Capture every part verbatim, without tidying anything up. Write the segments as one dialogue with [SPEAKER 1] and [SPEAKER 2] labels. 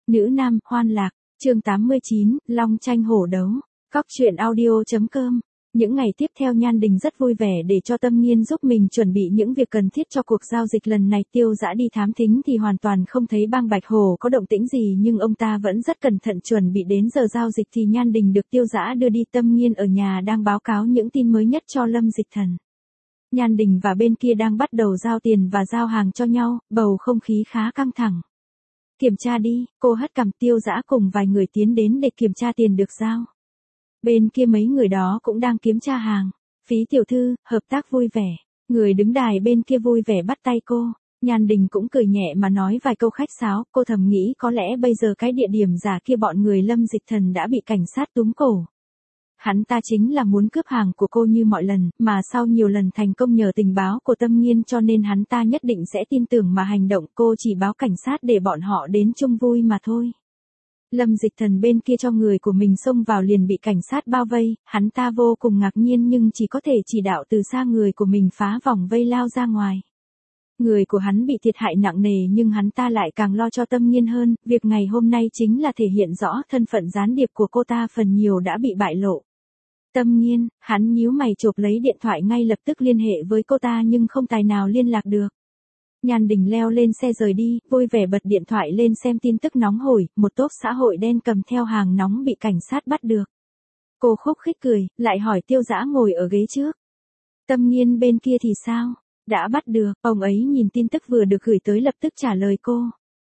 [SPEAKER 1] Nữ nam, hoan lạc, chương tám mươi chín, long tranh hổ đấu. Cóc truyện audio chấm com. Những ngày tiếp theo Nhan Đình rất vui vẻ để cho Tâm Nghiên giúp mình chuẩn bị những việc cần thiết cho cuộc giao dịch lần này. Tiêu Dã đi thám thính thì hoàn toàn không thấy bang Bạch Hổ có động tĩnh gì, nhưng ông ta vẫn rất cẩn thận chuẩn bị. Đến giờ giao dịch thì Nhan Đình được Tiêu Dã đưa đi. Tâm Nghiên ở nhà đang báo cáo những tin mới nhất cho Lâm Dịch Thần. Nhan Đình và bên kia đang bắt đầu giao tiền và giao hàng cho nhau, bầu không khí khá căng thẳng. Kiểm tra đi, cô hất cằm. Tiêu Dã cùng vài người tiến đến để kiểm tra tiền được giao. Bên kia mấy người đó cũng đang kiểm tra hàng. Phí tiểu thư, hợp tác vui vẻ. Người đứng đài bên kia vui vẻ bắt tay cô. Nhan Đình cũng cười nhẹ mà nói vài câu khách sáo. Cô thầm nghĩ có lẽ bây giờ cái địa điểm giả kia bọn người Lâm Dịch Thần đã bị cảnh sát túm cổ. Hắn ta chính là muốn cướp hàng của cô như mọi lần, mà sau nhiều lần thành công nhờ tình báo của Tâm Nghiên cho nên hắn ta nhất định sẽ tin tưởng mà hành động. Cô chỉ báo cảnh sát để bọn họ đến chung vui mà thôi. Lâm Dịch Thần bên kia cho người của mình xông vào liền bị cảnh sát bao vây, hắn ta vô cùng ngạc nhiên nhưng chỉ có thể chỉ đạo từ xa người của mình phá vòng vây lao ra ngoài. Người của hắn bị thiệt hại nặng nề nhưng hắn ta lại càng lo cho Tâm Nghiên hơn, việc ngày hôm nay chính là thể hiện rõ thân phận gián điệp của cô ta phần nhiều đã bị bại lộ. Tâm Nghiên, hắn nhíu mày chộp lấy điện thoại ngay lập tức liên hệ với cô ta nhưng không tài nào liên lạc được. Nhan Đình leo lên xe rời đi, vui vẻ bật điện thoại lên xem tin tức nóng hổi, một tốp xã hội đen cầm theo hàng nóng bị cảnh sát bắt được. Cô khúc khích cười, lại hỏi Tiêu Dã ngồi ở ghế trước. Tâm Nghiên bên kia thì sao? Đã bắt được, ông ấy nhìn tin tức vừa được gửi tới lập tức trả lời cô.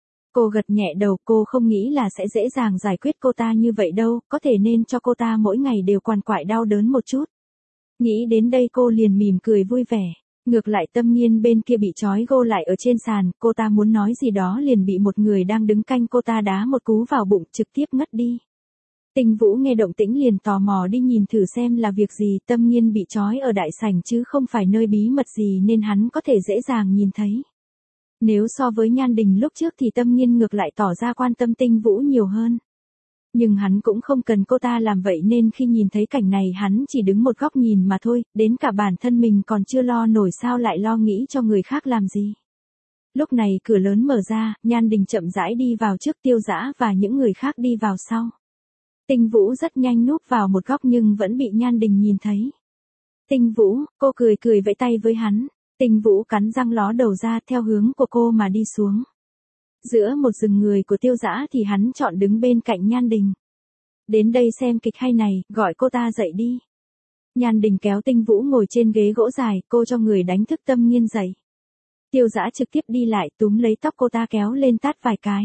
[SPEAKER 1] Cô gật nhẹ đầu, cô không nghĩ là sẽ dễ dàng giải quyết cô ta như vậy đâu, có thể nên cho cô ta mỗi ngày đều quằn quại đau đớn một chút. Nghĩ đến đây cô liền mỉm cười vui vẻ. Ngược lại Tâm Nghiên bên kia bị trói gô lại ở trên sàn, cô ta muốn nói gì đó liền bị một người đang đứng canh cô ta đá một cú vào bụng trực tiếp ngất đi. Tinh Vũ nghe động tĩnh liền tò mò đi nhìn thử xem là việc gì. Tâm Nghiên bị trói ở đại sảnh chứ không phải nơi bí mật gì nên hắn có thể dễ dàng nhìn thấy. Nếu so với Nhan Đình lúc trước thì Tâm Nghiên ngược lại tỏ ra quan tâm Tinh Vũ nhiều hơn. Nhưng hắn cũng không cần cô ta làm vậy nên khi nhìn thấy cảnh này hắn chỉ đứng một góc nhìn mà thôi, đến cả bản thân mình còn chưa lo nổi sao lại lo nghĩ cho người khác làm gì. Lúc này cửa lớn mở ra, Nhan Đình chậm rãi đi vào trước, Tiêu Dã và những người khác đi vào sau. Tinh Vũ rất nhanh núp vào một góc nhưng vẫn bị Nhan Đình nhìn thấy. Tinh Vũ, cô cười cười vẫy tay với hắn. Tinh Vũ cắn răng ló đầu ra theo hướng của cô mà đi xuống. Giữa một rừng người của Tiêu Dã thì hắn chọn đứng bên cạnh Nhan Đình. Đến đây xem kịch hay này, gọi cô ta dậy đi. Nhan Đình kéo Tinh Vũ ngồi trên ghế gỗ dài, cô cho người đánh thức Tâm Nghiên dậy. Tiêu Dã trực tiếp đi lại túm lấy tóc cô ta kéo lên tát vài cái.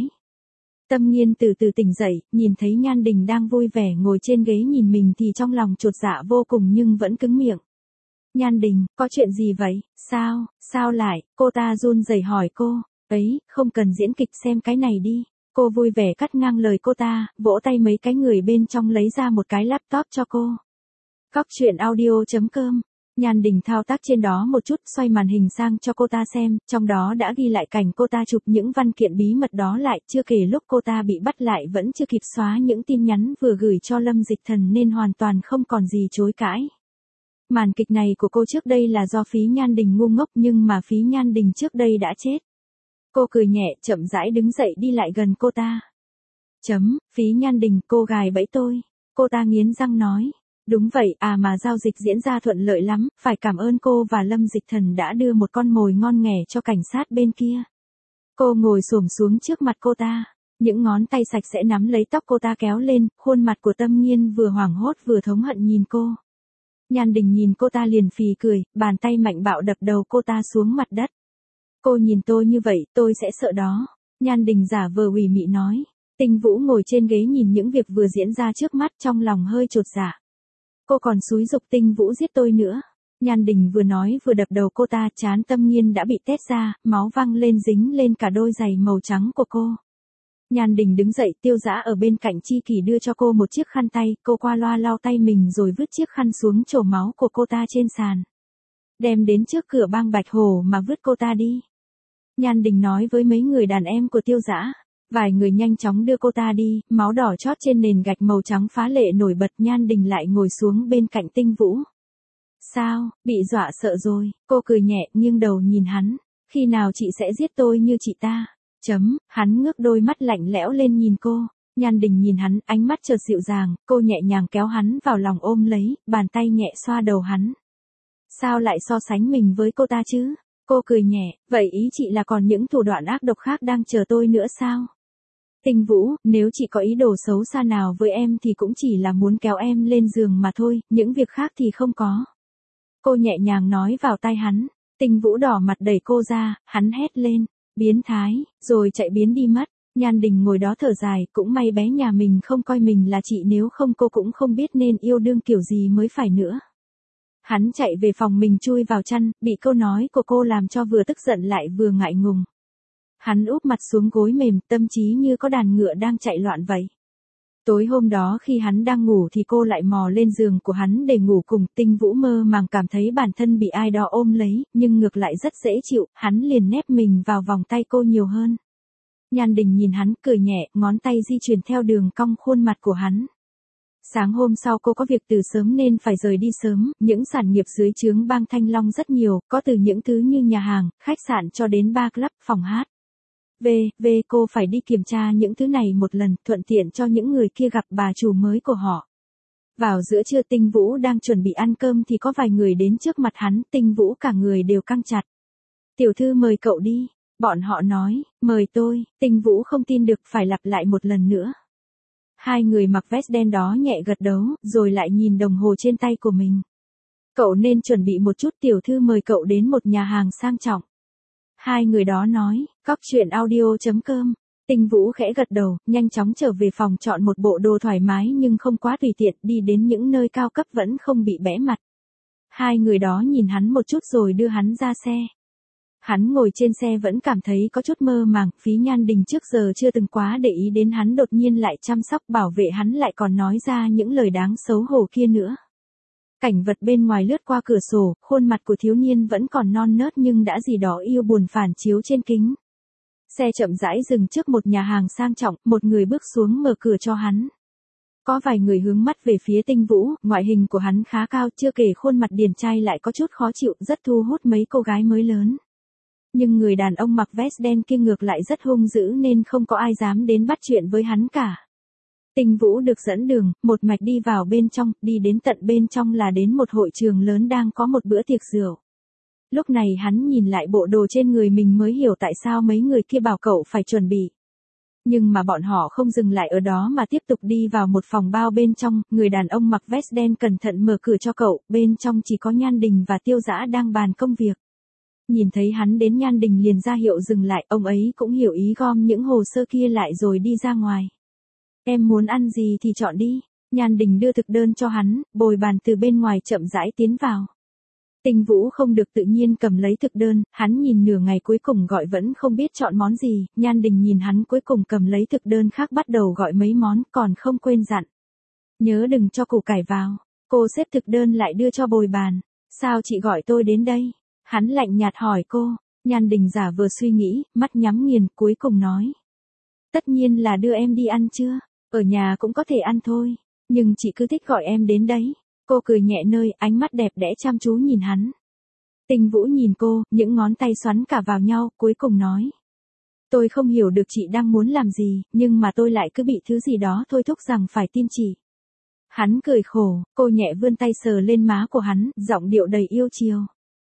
[SPEAKER 1] Tâm Nghiên từ từ tỉnh dậy, nhìn thấy Nhan Đình đang vui vẻ ngồi trên ghế nhìn mình thì trong lòng chột dạ vô cùng nhưng vẫn cứng miệng. Nhan Đình, có chuyện gì vậy, sao, sao lại, cô ta run rẩy hỏi cô. Ấy, không cần diễn kịch, xem cái này đi. Cô vui vẻ cắt ngang lời cô ta, vỗ tay mấy cái người bên trong lấy ra một cái laptop cho cô. Cóc truyện audio chấm com. Nhan Đình thao tác trên đó một chút, xoay màn hình sang cho cô ta xem, trong đó đã ghi lại cảnh cô ta chụp những văn kiện bí mật đó lại, chưa kể lúc cô ta bị bắt lại vẫn chưa kịp xóa những tin nhắn vừa gửi cho Lâm Dịch Thần nên hoàn toàn không còn gì chối cãi. Màn kịch này của cô trước đây là do Phí Nhan Đình ngu ngốc nhưng mà Phí Nhan Đình trước đây đã chết. Cô cười nhẹ, chậm rãi đứng dậy đi lại gần cô ta. Chấm, Phí Nhan Đình, cô gài bẫy tôi. Cô ta nghiến răng nói. Đúng vậy, à mà giao dịch diễn ra thuận lợi lắm, phải cảm ơn cô và Lâm Dịch Thần đã đưa một con mồi ngon nghẻ cho cảnh sát bên kia. Cô ngồi xổm xuống trước mặt cô ta. Những ngón tay sạch sẽ nắm lấy tóc cô ta kéo lên, khuôn mặt của Tâm Nghiên vừa hoảng hốt vừa thống hận nhìn cô. Nhan Đình nhìn cô ta liền phì cười, bàn tay mạnh bạo đập đầu cô ta xuống mặt đất. Cô nhìn tôi như vậy, tôi sẽ sợ đó. Nhan Đình giả vờ ủy mị nói. Tinh Vũ ngồi trên ghế nhìn những việc vừa diễn ra trước mắt trong lòng hơi chột dạ. Cô còn xúi giục Tinh Vũ giết tôi nữa. Nhan Đình vừa nói vừa đập đầu cô ta, trán Tâm Nghiên đã bị tét ra, máu văng lên dính lên cả đôi giày màu trắng của cô. Nhan Đình đứng dậy, Tiêu Dã ở bên cạnh chi kỷ đưa cho cô một chiếc khăn tay, cô qua loa lau tay mình rồi vứt chiếc khăn xuống chổ máu của cô ta trên sàn. Đem đến trước cửa bang Bạch Hổ mà vứt cô ta đi. Nhan Đình nói với mấy người đàn em của Tiêu Dã. Vài người nhanh chóng đưa cô ta đi, máu đỏ chót trên nền gạch màu trắng phá lệ nổi bật. Nhan Đình lại ngồi xuống bên cạnh Tinh Vũ. Sao, bị dọa sợ rồi, cô cười nhẹ nghiêng đầu nhìn hắn. Khi nào chị sẽ giết tôi như chị ta? Chấm, hắn ngước đôi mắt lạnh lẽo lên nhìn cô. Nhan Đình nhìn hắn, ánh mắt chợt dịu dàng, cô nhẹ nhàng kéo hắn vào lòng ôm lấy, bàn tay nhẹ xoa đầu hắn. Sao lại so sánh mình với cô ta chứ? Cô cười nhẹ, vậy ý chị là còn những thủ đoạn ác độc khác đang chờ tôi nữa sao? Tinh Vũ, nếu chị có ý đồ xấu xa nào với em thì cũng chỉ là muốn kéo em lên giường mà thôi, những việc khác thì không có. Cô nhẹ nhàng nói vào tai hắn. Tinh Vũ đỏ mặt đẩy cô ra, hắn hét lên, biến thái, rồi chạy biến đi mất. Nhan Đình ngồi đó thở dài, cũng may bé nhà mình không coi mình là chị, nếu không cô cũng không biết nên yêu đương kiểu gì mới phải nữa. Hắn chạy về phòng mình chui vào chăn, bị câu nói của cô làm cho vừa tức giận lại vừa ngại ngùng. Hắn úp mặt xuống gối mềm, tâm trí như có đàn ngựa đang chạy loạn vậy. Tối hôm đó khi hắn đang ngủ thì cô lại mò lên giường của hắn để ngủ cùng. Tinh Vũ mơ màng cảm thấy bản thân bị ai đó ôm lấy, nhưng ngược lại rất dễ chịu, hắn liền nép mình vào vòng tay cô nhiều hơn. Nhan Đình nhìn hắn, cười nhẹ, ngón tay di chuyển theo đường cong khuôn mặt của hắn. Sáng hôm sau cô có việc từ sớm nên phải rời đi sớm, những sản nghiệp dưới trướng Bang Thanh Long rất nhiều, có từ những thứ như nhà hàng, khách sạn cho đến bar club, phòng hát. Về, về cô phải đi kiểm tra những thứ này một lần, thuận tiện cho những người kia gặp bà chủ mới của họ. Vào giữa trưa Tinh Vũ đang chuẩn bị ăn cơm thì có vài người đến trước mặt hắn, Tinh Vũ cả người đều căng chặt. Tiểu thư mời cậu đi, bọn họ nói, mời tôi, Tinh Vũ không tin được, phải lặp lại một lần nữa. Hai người mặc vest đen đó nhẹ gật đầu, rồi lại nhìn đồng hồ trên tay của mình. Cậu nên chuẩn bị một chút, tiểu thư mời cậu đến một nhà hàng sang trọng. Hai người đó nói, cóc truyện audio chấm com. Tinh Vũ khẽ gật đầu, nhanh chóng trở về phòng chọn một bộ đồ thoải mái nhưng không quá tùy tiện, đi đến những nơi cao cấp vẫn không bị bẽ mặt. Hai người đó nhìn hắn một chút rồi đưa hắn ra xe. Hắn ngồi trên xe vẫn cảm thấy có chút mơ màng, Phí Nhan Đình trước giờ chưa từng quá để ý đến hắn, đột nhiên lại chăm sóc bảo vệ hắn, lại còn nói ra những lời đáng xấu hổ kia nữa. Cảnh vật bên ngoài lướt qua cửa sổ, khuôn mặt của thiếu niên vẫn còn non nớt nhưng đã gì đó yêu buồn phản chiếu trên kính. Xe chậm rãi dừng trước một nhà hàng sang trọng, một người bước xuống mở cửa cho hắn. Có vài người hướng mắt về phía Tinh Vũ, ngoại hình của hắn khá cao, chưa kể khuôn mặt điển trai lại có chút khó chịu, rất thu hút mấy cô gái mới lớn. Nhưng người đàn ông mặc vest đen kia ngược lại rất hung dữ nên không có ai dám đến bắt chuyện với hắn cả. Tinh Vũ được dẫn đường, một mạch đi vào bên trong, đi đến tận bên trong là đến một hội trường lớn đang có một bữa tiệc rượu. Lúc này hắn nhìn lại bộ đồ trên người mình mới hiểu tại sao mấy người kia bảo cậu phải chuẩn bị. Nhưng mà bọn họ không dừng lại ở đó mà tiếp tục đi vào một phòng bao bên trong, người đàn ông mặc vest đen cẩn thận mở cửa cho cậu, bên trong chỉ có Nhan Đình và Tiêu Dã đang bàn công việc. Nhìn thấy hắn đến, Nhan Đình liền ra hiệu dừng lại, ông ấy cũng hiểu ý, gom những hồ sơ kia lại rồi đi ra ngoài. Em muốn ăn gì thì chọn đi. Nhan Đình đưa thực đơn cho hắn, bồi bàn từ bên ngoài chậm rãi tiến vào. Tinh Vũ không được tự nhiên cầm lấy thực đơn, hắn nhìn nửa ngày cuối cùng gọi vẫn không biết chọn món gì, Nhan Đình nhìn hắn cuối cùng cầm lấy thực đơn khác bắt đầu gọi mấy món, còn không quên dặn. Nhớ đừng cho củ cải vào. Cô xếp thực đơn lại đưa cho bồi bàn. Sao chị gọi tôi đến đây? Hắn lạnh nhạt hỏi cô. Nhan Đình giả vờ suy nghĩ, mắt nhắm nghiền, cuối cùng nói. Tất nhiên là đưa em đi ăn chưa? Ở nhà cũng có thể ăn thôi. Nhưng chị cứ thích gọi em đến đấy. Cô cười nhẹ nơi, ánh mắt đẹp đẽ chăm chú nhìn hắn. Tinh Vũ nhìn cô, những ngón tay xoắn cả vào nhau, cuối cùng nói. Tôi không hiểu được chị đang muốn làm gì, nhưng mà tôi lại cứ bị thứ gì đó thôi thúc rằng phải tin chị. Hắn cười khổ, cô nhẹ vươn tay sờ lên má của hắn, giọng điệu đầy yêu chiều.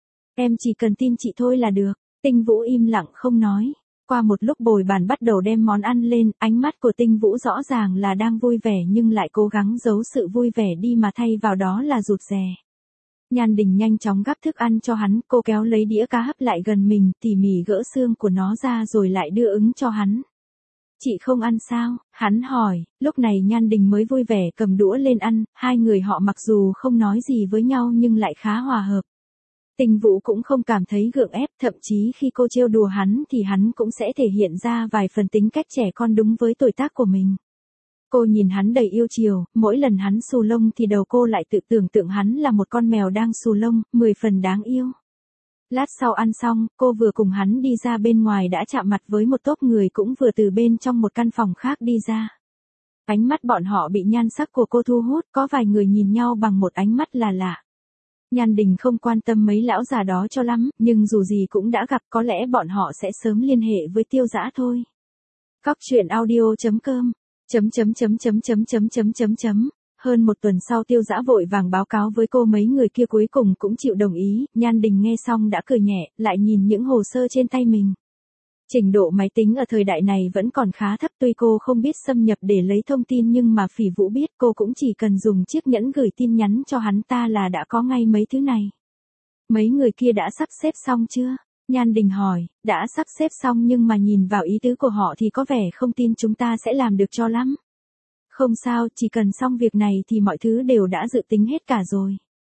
[SPEAKER 1] Em chỉ cần tin chị thôi là được. Tinh Vũ im lặng không nói. Qua một lúc bồi bàn bắt đầu đem món ăn lên, ánh mắt của Tinh Vũ rõ ràng là đang vui vẻ nhưng lại cố gắng giấu sự vui vẻ đi mà thay vào đó là rụt rè. Nhan Đình nhanh chóng gắp thức ăn cho hắn, cô kéo lấy đĩa cá hấp lại gần mình, tỉ mỉ gỡ xương của nó ra rồi lại đưa ứng cho hắn. Chị không ăn sao? Hắn hỏi, lúc này Nhan Đình mới vui vẻ cầm đũa lên ăn, hai người họ mặc dù không nói gì với nhau nhưng lại khá hòa hợp. Tinh Vũ cũng không cảm thấy gượng ép, thậm chí khi cô trêu đùa hắn thì hắn cũng sẽ thể hiện ra vài phần tính cách trẻ con đúng với tuổi tác của mình. Cô nhìn hắn đầy yêu chiều, mỗi lần hắn xù lông thì đầu cô lại tự tưởng tượng hắn là một con mèo đang xù lông, mười phần đáng yêu. Lát sau ăn xong, cô vừa cùng hắn đi ra bên ngoài đã chạm mặt với một tốp người cũng vừa từ bên trong một căn phòng khác đi ra. Ánh mắt bọn họ bị nhan sắc của cô thu hút, có vài người nhìn nhau bằng một ánh mắt là lạ. Nhan Đình không quan tâm mấy lão già đó cho lắm, nhưng dù gì cũng đã gặp, có lẽ bọn họ sẽ sớm liên hệ với Tiêu Dã thôi. Cóc truyện audio chấm com chấm chấm chấm chấm chấm chấm chấm chấm chấm Hơn một tuần sau Tiêu Dã vội vàng báo cáo với cô mấy người kia cuối cùng cũng chịu đồng ý. Nhan Đình nghe xong đã cười nhẹ, lại nhìn những hồ sơ trên tay mình. Trình độ máy tính ở thời đại này vẫn còn khá thấp, tuy cô không biết xâm nhập để lấy thông tin nhưng mà Phỉ Vũ biết, cô cũng chỉ cần dùng chiếc nhẫn gửi tin nhắn cho hắn ta là đã có ngay mấy thứ này. Mấy người kia đã sắp xếp xong chưa? Nhan Đình hỏi. Đã sắp xếp xong nhưng mà nhìn vào ý tứ của họ thì có vẻ không tin chúng ta sẽ làm được cho lắm. Không sao, chỉ cần xong việc này thì mọi thứ đều đã dự tính hết cả rồi.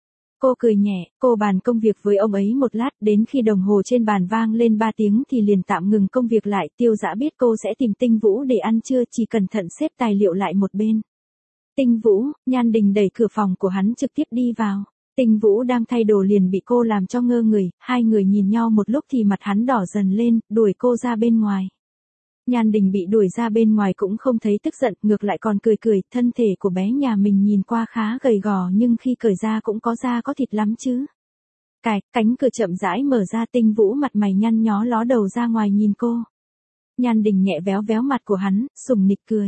[SPEAKER 1] Cô cười nhẹ, cô bàn công việc với ông ấy một lát, đến khi đồng hồ trên bàn vang lên ba tiếng thì liền tạm ngừng công việc lại. Tiêu Dã biết cô sẽ tìm Tinh Vũ để ăn trưa, chỉ cẩn thận xếp tài liệu lại một bên. Tinh Vũ, Nhan Đình đẩy cửa phòng của hắn trực tiếp đi vào. Tinh Vũ đang thay đồ liền bị cô làm cho ngơ người, hai người nhìn nhau một lúc thì mặt hắn đỏ dần lên, đuổi cô ra bên ngoài. Nhan Đình bị đuổi ra bên ngoài cũng không thấy tức giận, ngược lại còn cười cười, thân thể của bé nhà mình nhìn qua khá gầy gò nhưng khi cởi ra cũng có da có thịt lắm chứ. Cài, cánh cửa chậm rãi mở ra, Tinh Vũ mặt mày nhăn nhó ló đầu ra ngoài nhìn cô. Nhan Đình nhẹ véo véo mặt của hắn, sùng nịch cười.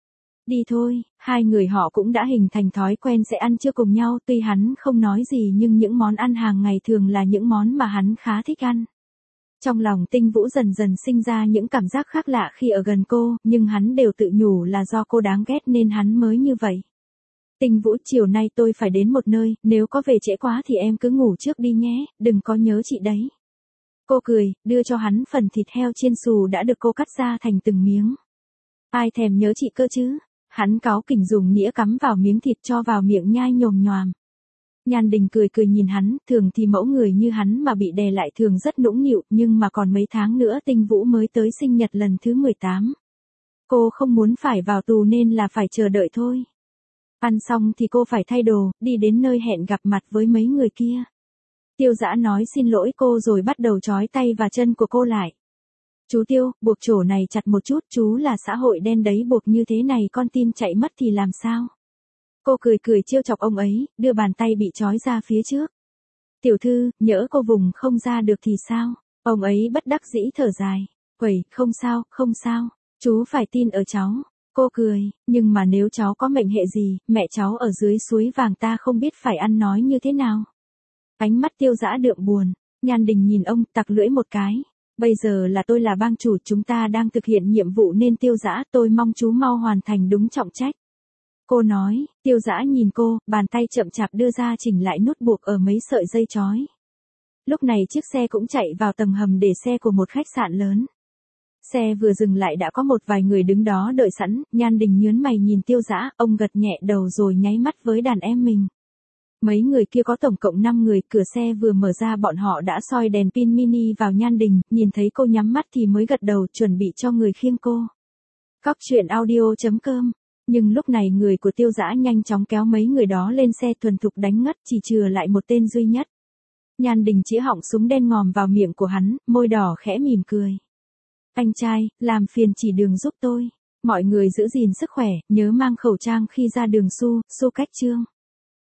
[SPEAKER 1] Đi thôi, hai người họ cũng đã hình thành thói quen sẽ ăn trưa cùng nhau, tuy hắn không nói gì nhưng những món ăn hàng ngày thường là những món mà hắn khá thích ăn. Trong lòng Tinh Vũ dần dần sinh ra những cảm giác khác lạ khi ở gần cô, nhưng hắn đều tự nhủ là do cô đáng ghét nên hắn mới như vậy. Tinh Vũ, chiều nay tôi phải đến một nơi, nếu có về trễ quá thì em cứ ngủ trước đi nhé, đừng có nhớ chị đấy. Cô cười, đưa cho hắn phần thịt heo chiên xù đã được cô cắt ra thành từng miếng. Ai thèm nhớ chị cơ chứ? Hắn cáu kỉnh dùng nĩa cắm vào miếng thịt cho vào miệng nhai nhồm nhoàm. Nhan Đình cười cười nhìn hắn, thường thì mẫu người như hắn mà bị đè lại thường rất nũng nịu, nhưng mà còn mấy tháng nữa Tinh Vũ mới tới sinh nhật lần thứ mười tám. Cô không muốn phải vào tù nên là phải chờ đợi thôi. Ăn xong thì cô phải thay đồ, đi đến nơi hẹn gặp mặt với mấy người kia. Tiêu Dã nói xin lỗi cô rồi bắt đầu trói tay và chân của cô lại. Chú Tiêu, buộc chỗ này chặt một chút, chú là xã hội đen đấy, buộc như thế này con tin chạy mất thì làm sao? Cô cười cười trêu chọc ông ấy, đưa bàn tay bị trói ra phía trước. Tiểu thư, nhỡ cô vùng không ra được thì sao? Ông ấy bất đắc dĩ thở dài. Quẩy, không sao, không sao, chú phải tin ở cháu. Cô cười, nhưng mà nếu cháu có mệnh hệ gì, mẹ cháu ở dưới suối vàng ta không biết phải ăn nói như thế nào. Ánh mắt Tiêu Dã đượm buồn, Nhan Đình nhìn ông, tặc lưỡi một cái. Bây giờ là tôi là bang chủ, chúng ta đang thực hiện nhiệm vụ nên Tiêu Dã, tôi mong chú mau hoàn thành đúng trọng trách. Cô nói. Tiêu Dã nhìn cô, bàn tay chậm chạp đưa ra chỉnh lại nút buộc ở mấy sợi dây chói. Lúc này chiếc xe cũng chạy vào tầng hầm để xe của một khách sạn lớn. Xe vừa dừng lại đã có một vài người đứng đó đợi sẵn, Nhan Đình nhướng mày nhìn Tiêu Dã, ông gật nhẹ đầu rồi nháy mắt với đàn em mình. Mấy người kia có tổng cộng năm người, cửa xe vừa mở ra bọn họ đã soi đèn pin mini vào Nhan Đình, nhìn thấy cô nhắm mắt thì mới gật đầu chuẩn bị cho người khiêng cô. Cóc truyện audio chấm com Nhưng lúc này người của Tiêu Dã nhanh chóng kéo mấy người đó lên xe thuần thục đánh ngất, chỉ chừa lại một tên duy nhất. Nhan Đình chĩa họng súng đen ngòm vào miệng của hắn, môi đỏ khẽ mỉm cười. Anh trai, làm phiền chỉ đường giúp tôi. Mọi người giữ gìn sức khỏe, nhớ mang khẩu trang khi ra đường. Su, Su Cách Trương.